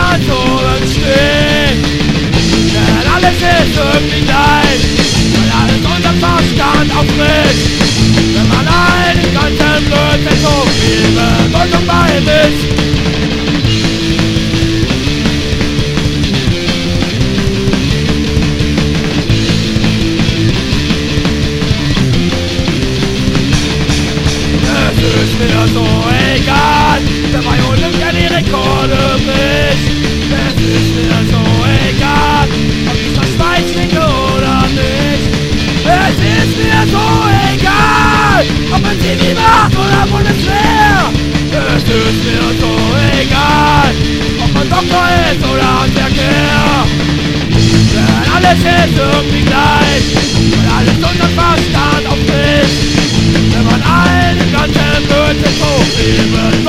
Toren steht. Denn alles ist irgendwie gleich, weil alles unseren Verstand aufbricht. Wenn man all den ganzen Blödsinn so viel Bedeutung beimischt. Es ist mir so egal, wer bei Olympia die Rekorde bricht. Es ist mir so egal, ob ich das Schweiz schwinge oder nicht. Es ist mir so egal, ob man Zivi macht oder Bundeswehr. Es ist mir so egal, ob man Doktor ist oder Handwerker. Denn alles ist irgendwie gleich, weil alles unseren Verstand aufbricht. Wenn man all den ganzen Blödsinn so viel